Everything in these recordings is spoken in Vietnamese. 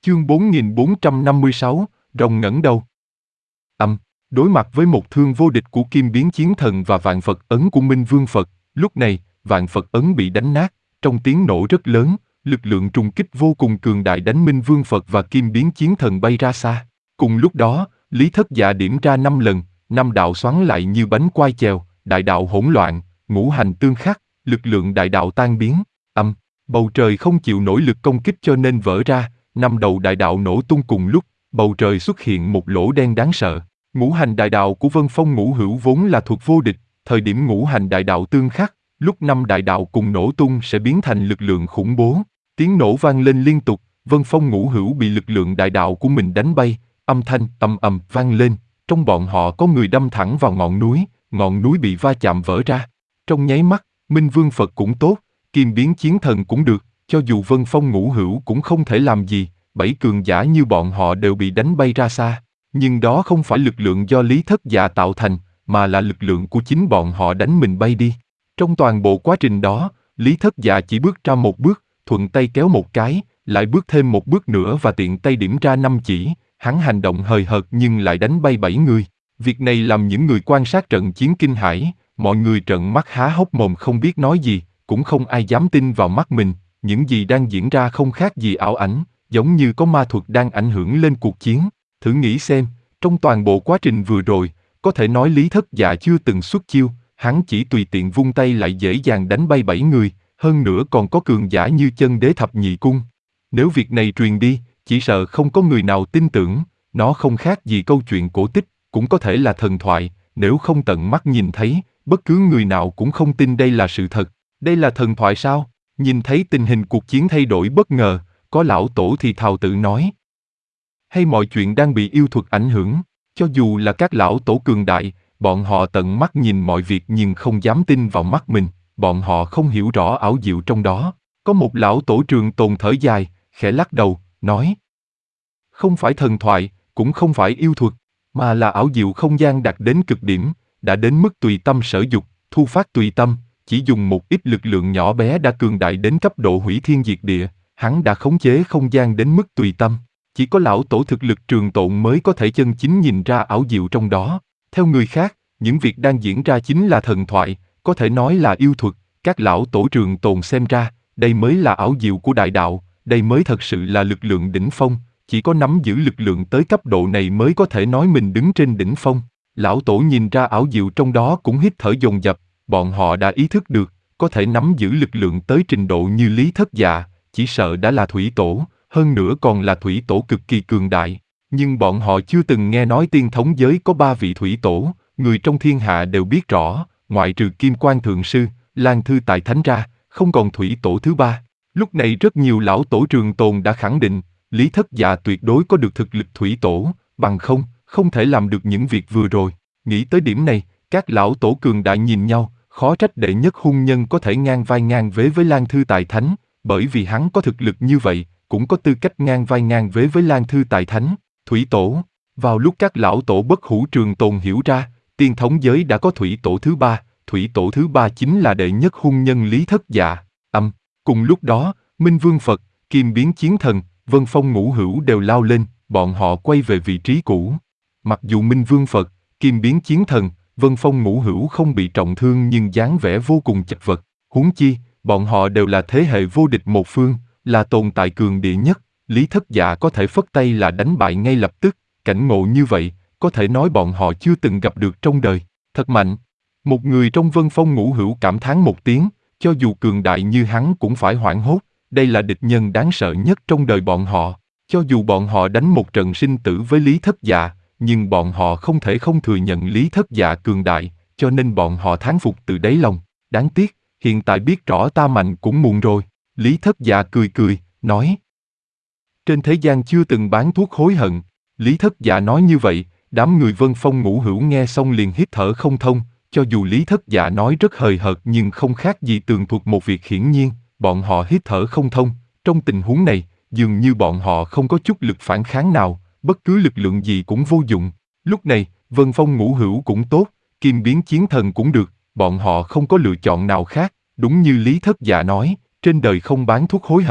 Chương 4456, rồng ngẩng đầu. Đối mặt với một thương vô địch của Kim Biến Chiến Thần và Vạn Phật Ấn của Minh Vương Phật, lúc này, Vạn Phật Ấn bị đánh nát, trong tiếng nổ rất lớn, lực lượng trùng kích vô cùng cường đại đánh Minh Vương Phật và Kim Biến Chiến Thần bay ra xa. Cùng lúc đó, Lý Thất Dạ điểm ra 5 lần, 5 đạo xoắn lại như bánh quai chèo, đại đạo hỗn loạn, ngũ hành tương khắc, lực lượng đại đạo tan biến. Bầu trời không chịu nổi lực công kích cho nên vỡ ra, 5 đầu đại đạo nổ tung cùng lúc, bầu trời xuất hiện một lỗ đen đáng sợ. Ngũ hành đại đạo của Vân Phong Ngũ Hữu vốn là thuộc vô địch, thời điểm ngũ hành đại đạo tương khắc, lúc 5 đại đạo cùng nổ tung sẽ biến thành lực lượng khủng bố. Tiếng nổ vang lên liên tục, Vân Phong Ngũ Hữu bị lực lượng đại đạo của mình đánh bay, âm thanh ầm ầm vang lên, trong bọn họ có người đâm thẳng vào ngọn núi bị va chạm vỡ ra. Trong nháy mắt, Minh Vương Phật cũng tốt, Kim Biến Chiến Thần cũng được, cho dù Vân Phong Ngũ Hữu cũng không thể làm gì, 7 cường giả như bọn họ đều bị đánh bay ra xa. Nhưng đó không phải lực lượng do Lý Thất Dạ tạo thành, mà là lực lượng của chính bọn họ đánh mình bay đi. Trong toàn bộ quá trình đó, Lý Thất Dạ chỉ bước ra một bước, thuận tay kéo một cái, lại bước thêm một bước nữa và tiện tay điểm ra 5 chỉ, hắn hành động hời hợt nhưng lại đánh bay 7 người. Việc này làm những người quan sát trận chiến kinh hãi, mọi người trợn mắt há hốc mồm không biết nói gì, cũng không ai dám tin vào mắt mình, những gì đang diễn ra không khác gì ảo ảnh, giống như có ma thuật đang ảnh hưởng lên cuộc chiến. Thử nghĩ xem, trong toàn bộ quá trình vừa rồi, có thể nói Lý Thất Dạ chưa từng xuất chiêu, hắn chỉ tùy tiện vung tay lại dễ dàng đánh bay 7 người, hơn nữa còn có cường giả như Chân Đế Thập Nhị Cung. Nếu việc này truyền đi, chỉ sợ không có người nào tin tưởng, nó không khác gì câu chuyện cổ tích, cũng có thể là thần thoại, nếu không tận mắt nhìn thấy, bất cứ người nào cũng không tin đây là sự thật. Đây là thần thoại sao? Nhìn thấy tình hình cuộc chiến thay đổi bất ngờ, có lão tổ thì thào tự nói. Hay mọi chuyện đang bị yêu thuật ảnh hưởng, cho dù là các lão tổ cường đại, bọn họ tận mắt nhìn mọi việc nhưng không dám tin vào mắt mình, bọn họ không hiểu rõ ảo diệu trong đó. Có một lão tổ Trường Tồn thở dài, khẽ lắc đầu, nói. Không phải thần thoại, cũng không phải yêu thuật, mà là ảo diệu không gian đạt đến cực điểm, đã đến mức tùy tâm sở dục, thu phát tùy tâm, chỉ dùng một ít lực lượng nhỏ bé đã cường đại đến cấp độ hủy thiên diệt địa, hắn đã khống chế không gian đến mức tùy tâm. Chỉ có lão tổ thực lực Trường Tồn mới có thể chân chính nhìn ra ảo diệu trong đó. Theo người khác, những việc đang diễn ra chính là thần thoại, có thể nói là yêu thuật. Các lão tổ Trường Tồn xem ra, đây mới là ảo diệu của đại đạo, đây mới thật sự là lực lượng đỉnh phong. Chỉ có nắm giữ lực lượng tới cấp độ này mới có thể nói mình đứng trên đỉnh phong. Lão tổ nhìn ra ảo diệu trong đó cũng hít thở dồn dập, bọn họ đã ý thức được, có thể nắm giữ lực lượng tới trình độ như Lý Thất Dạ, chỉ sợ đã là thủy tổ. Hơn nữa còn là thủy tổ cực kỳ cường đại, nhưng bọn họ chưa từng nghe nói tiên thống giới có 3 vị thủy tổ, người trong thiên hạ đều biết rõ, ngoại trừ Kim Quan Thượng Sư, Lan Thư Tại Thánh ra, không còn thủy tổ thứ 3. Lúc này rất nhiều lão tổ Trường Tồn đã khẳng định, Lý Thất Dạ tuyệt đối có được thực lực thủy tổ, bằng không thể làm được những việc vừa rồi. Nghĩ tới điểm này, các lão tổ cường đại nhìn nhau, khó trách đệ nhất hung nhân có thể ngang vai ngang vế với Lan Thư Tại Thánh, bởi vì hắn có thực lực như vậy, cũng có tư cách ngang vai ngang vế với Lan Thư Tại Thánh, thủy tổ. Vào lúc các lão tổ bất hủ Trường Tồn hiểu ra, tiên thống giới đã có thủy tổ thứ 3, thủy tổ thứ 3 chính là đệ nhất hung nhân Lý Thất Dạ. Cùng lúc đó, Minh Vương Phật, Kim Biến Chiến Thần, Vân Phong Ngũ Hữu đều lao lên, bọn họ quay về vị trí cũ. Mặc dù Minh Vương Phật, Kim Biến Chiến Thần, Vân Phong Ngũ Hữu không bị trọng thương nhưng dáng vẻ vô cùng chật vật, huống chi, bọn họ đều là thế hệ vô địch một phương, là tồn tại cường địa nhất, Lý Thất Dạ có thể phất tay là đánh bại ngay lập tức, cảnh ngộ như vậy, có thể nói bọn họ chưa từng gặp được trong đời, thật mạnh. Một người trong Vân Phong Ngũ Hữu cảm thán một tiếng, cho dù cường đại như hắn cũng phải hoảng hốt, đây là địch nhân đáng sợ nhất trong đời bọn họ, cho dù bọn họ đánh một trận sinh tử với Lý Thất Dạ, nhưng bọn họ không thể không thừa nhận Lý Thất Dạ cường đại, cho nên bọn họ thán phục từ đáy lòng, đáng tiếc, hiện tại biết rõ ta mạnh cũng muộn rồi. Lý Thất Dạ cười cười, nói. Trên thế gian chưa từng bán thuốc hối hận. Lý Thất Dạ nói như vậy, đám người Vân Phong Ngũ Hữu nghe xong liền hít thở không thông, cho dù Lý Thất Dạ nói rất hời hợt nhưng không khác gì tường thuật một việc hiển nhiên, bọn họ hít thở không thông. Trong tình huống này, dường như bọn họ không có chút lực phản kháng nào, bất cứ lực lượng gì cũng vô dụng. Lúc này, Vân Phong Ngũ Hữu cũng tốt, Kim Biến Chiến Thần cũng được, bọn họ không có lựa chọn nào khác, đúng như Lý Thất Dạ nói. Trên đời không bán thuốc hối hận,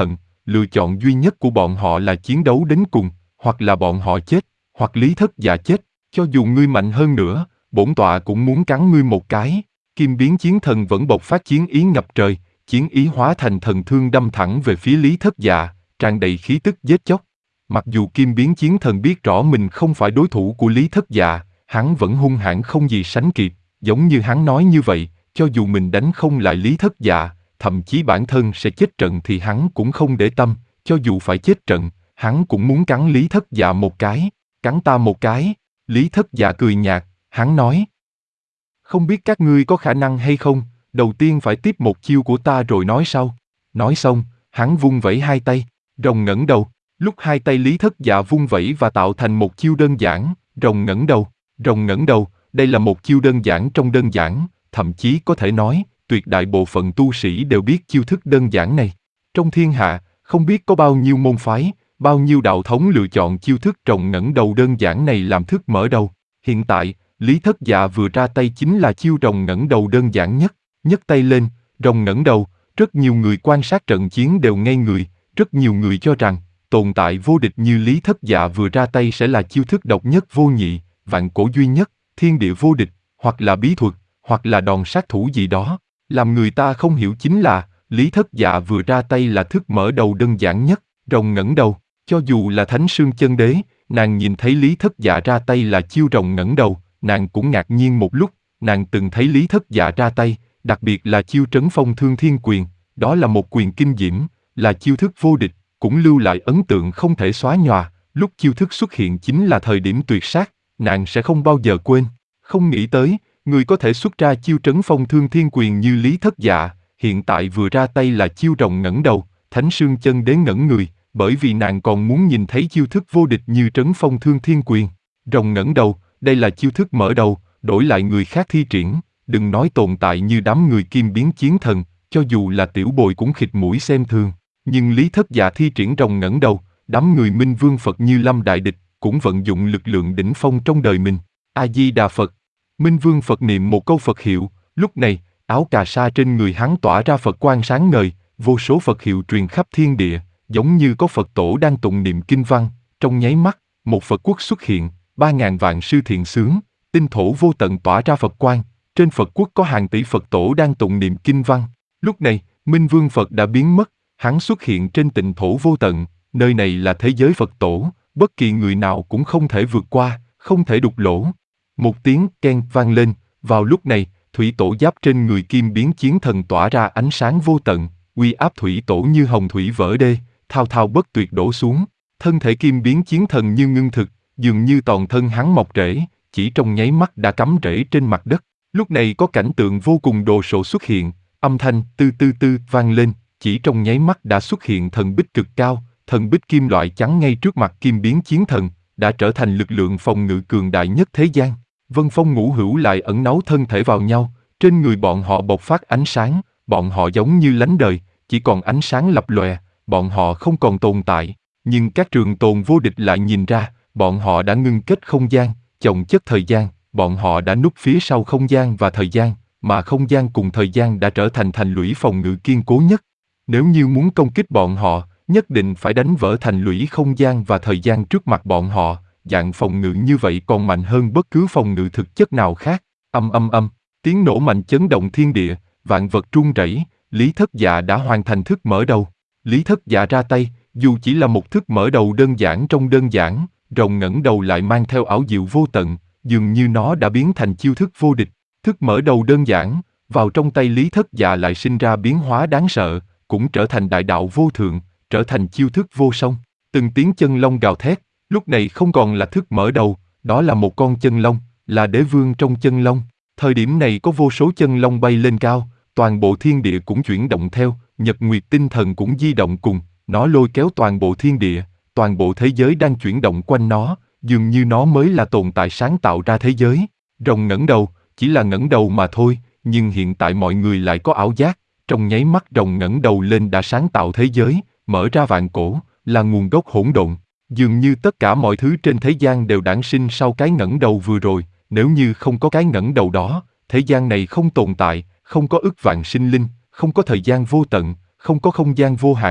lựa chọn duy nhất của bọn họ là chiến đấu đến cùng, hoặc là bọn họ chết, hoặc Lý Thất Dạ chết. Cho dù ngươi mạnh hơn nữa, bổn tọa cũng muốn cắn ngươi một cái. Kim Biến Chiến Thần vẫn bộc phát chiến ý ngập trời, chiến ý hóa thành thần thương đâm thẳng về phía Lý Thất Dạ, tràn đầy khí tức giết chóc. Mặc dù Kim Biến Chiến Thần biết rõ mình không phải đối thủ của Lý Thất Dạ, hắn vẫn hung hãn không gì sánh kịp, giống như hắn nói như vậy, cho dù mình đánh không lại Lý Thất Dạ, thậm chí bản thân sẽ chết trận thì hắn cũng không để tâm, cho dù phải chết trận, hắn cũng muốn cắn Lý Thất Dạ một cái. Cắn ta một cái. Lý Thất Dạ cười nhạt, hắn nói. Không biết các ngươi có khả năng hay không, đầu tiên phải tiếp một chiêu của ta rồi nói sau. Nói xong, hắn vung vẩy hai tay, rồng ngẩng đầu. Lúc hai tay Lý Thất Dạ vung vẩy và tạo thành một chiêu đơn giản, rồng ngẩng đầu. Rồng ngẩng đầu, đây là một chiêu đơn giản trong đơn giản, thậm chí có thể nói, tuyệt đại bộ phận tu sĩ đều biết chiêu thức đơn giản này. Trong thiên hạ, không biết có bao nhiêu môn phái, bao nhiêu đạo thống lựa chọn chiêu thức rồng ngẩng đầu đơn giản này làm thức mở đầu. Hiện tại, Lý Thất Dạ vừa ra tay chính là chiêu rồng ngẩng đầu đơn giản nhất. Nhấc tay lên, rồng ngẩng đầu, rất nhiều người quan sát trận chiến đều ngây người, rất nhiều người cho rằng, tồn tại vô địch như Lý Thất Dạ vừa ra tay sẽ là chiêu thức độc nhất vô nhị, vạn cổ duy nhất, thiên địa vô địch, hoặc là bí thuật, hoặc là đòn sát thủ gì đó. Làm người ta không hiểu chính là, Lý Thất Dạ vừa ra tay là thức mở đầu đơn giản nhất, rồng ngẩng đầu. Cho dù là Thánh Sương Chân Đế, nàng nhìn thấy Lý Thất Dạ ra tay là chiêu rồng ngẩng đầu, nàng cũng ngạc nhiên một lúc, nàng từng thấy Lý Thất Dạ ra tay, đặc biệt là chiêu Trấn Phong Thương Thiên Quyền, đó là một quyền kinh diễm, là chiêu thức vô địch, cũng lưu lại ấn tượng không thể xóa nhòa, lúc chiêu thức xuất hiện chính là thời điểm tuyệt sát, nàng sẽ không bao giờ quên. Không nghĩ tới, người có thể xuất ra chiêu Trấn Phong Thương Thiên Quyền như Lý Thất Dạ, hiện tại vừa ra tay là chiêu rồng ngẩng đầu. Thánh Sương Chân Đế ngẩn người, bởi vì nàng còn muốn nhìn thấy chiêu thức vô địch như Trấn Phong Thương Thiên Quyền. Rồng ngẩng đầu, đây là chiêu thức mở đầu, đổi lại người khác thi triển, đừng nói tồn tại như đám người Kim Biến Chiến Thần, cho dù là tiểu bồi cũng khịt mũi xem thường. Nhưng Lý Thất Dạ thi triển rồng ngẩng đầu, đám người Minh Vương Phật như Lâm Đại Địch, cũng vận dụng lực lượng đỉnh phong trong đời mình. A-di-đà Phật. Minh Vương Phật niệm một câu Phật hiệu, lúc này, áo cà sa trên người hắn tỏa ra Phật quang sáng ngời, vô số Phật hiệu truyền khắp thiên địa, giống như có Phật tổ đang tụng niệm kinh văn. Trong nháy mắt, một Phật quốc xuất hiện, 3.000 vạn sư thiện xướng, tinh thổ vô tận tỏa ra Phật quang, trên Phật quốc có hàng tỷ Phật tổ đang tụng niệm kinh văn. Lúc này, Minh Vương Phật đã biến mất, hắn xuất hiện trên tịnh thổ vô tận, nơi này là thế giới Phật tổ, bất kỳ người nào cũng không thể vượt qua, không thể đục lỗ. Một tiếng keng vang lên, vào lúc này, thủy tổ giáp trên người Kim Biến Chiến Thần tỏa ra ánh sáng vô tận, uy áp thủy tổ như hồng thủy vỡ đê, thao thao bất tuyệt đổ xuống. Thân thể Kim Biến Chiến Thần như ngưng thực, dường như toàn thân hắn mọc rễ, chỉ trong nháy mắt đã cắm rễ trên mặt đất. Lúc này có cảnh tượng vô cùng đồ sộ xuất hiện, âm thanh tư tư tư vang lên, chỉ trong nháy mắt đã xuất hiện thần bích cực cao, thần bích kim loại chắn ngay trước mặt Kim Biến Chiến Thần, đã trở thành lực lượng phòng ngự cường đại nhất thế gian. Vân Phong Ngũ Hữu lại ẩn náu thân thể vào nhau, trên người bọn họ bộc phát ánh sáng, bọn họ giống như lánh đời, chỉ còn ánh sáng lập lòe, bọn họ không còn tồn tại. Nhưng các trường tồn vô địch lại nhìn ra, bọn họ đã ngưng kết không gian, chồng chất thời gian, bọn họ đã núp phía sau không gian và thời gian, mà không gian cùng thời gian đã trở thành thành lũy phòng ngự kiên cố nhất. Nếu như muốn công kích bọn họ, nhất định phải đánh vỡ thành lũy không gian và thời gian trước mặt bọn họ, dạng phòng ngự như vậy còn mạnh hơn bất cứ phòng ngự thực chất nào khác. Âm âm âm, tiếng nổ mạnh chấn động thiên địa, vạn vật rung rẩy, Lý Thất Dạ đã hoàn thành thức mở đầu. Lý Thất Dạ ra tay, dù chỉ là một thức mở đầu đơn giản trong đơn giản, rồng ngẩng đầu lại mang theo ảo diệu vô tận, dường như nó đã biến thành chiêu thức vô địch. Thức mở đầu đơn giản, vào trong tay Lý Thất Dạ lại sinh ra biến hóa đáng sợ, cũng trở thành đại đạo vô thượng, trở thành chiêu thức vô song. Từng tiếng chân long gào thét, lúc này không còn là thức mở đầu, đó là một con chân long, là đế vương trong chân long. Thời điểm này có vô số chân long bay lên cao, toàn bộ thiên địa cũng chuyển động theo, nhật nguyệt tinh thần cũng di động cùng, nó lôi kéo toàn bộ thiên địa, toàn bộ thế giới đang chuyển động quanh nó, dường như nó mới là tồn tại sáng tạo ra thế giới. Rồng ngẩng đầu, chỉ là ngẩng đầu mà thôi, nhưng hiện tại mọi người lại có ảo giác, trong nháy mắt rồng ngẩng đầu lên đã sáng tạo thế giới, mở ra vạn cổ, là nguồn gốc hỗn độn. Dường như tất cả mọi thứ trên thế gian đều đản sinh sau cái ngẩng đầu vừa rồi, nếu như không có cái ngẩng đầu đó, thế gian này không tồn tại, không có ức vạn sinh linh, không có thời gian vô tận, không có không gian vô hạn,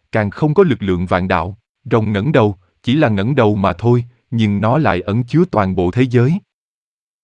càng không có lực lượng vạn đạo. Rồng ngẩng đầu, chỉ là ngẩng đầu mà thôi, nhưng nó lại ẩn chứa toàn bộ thế giới.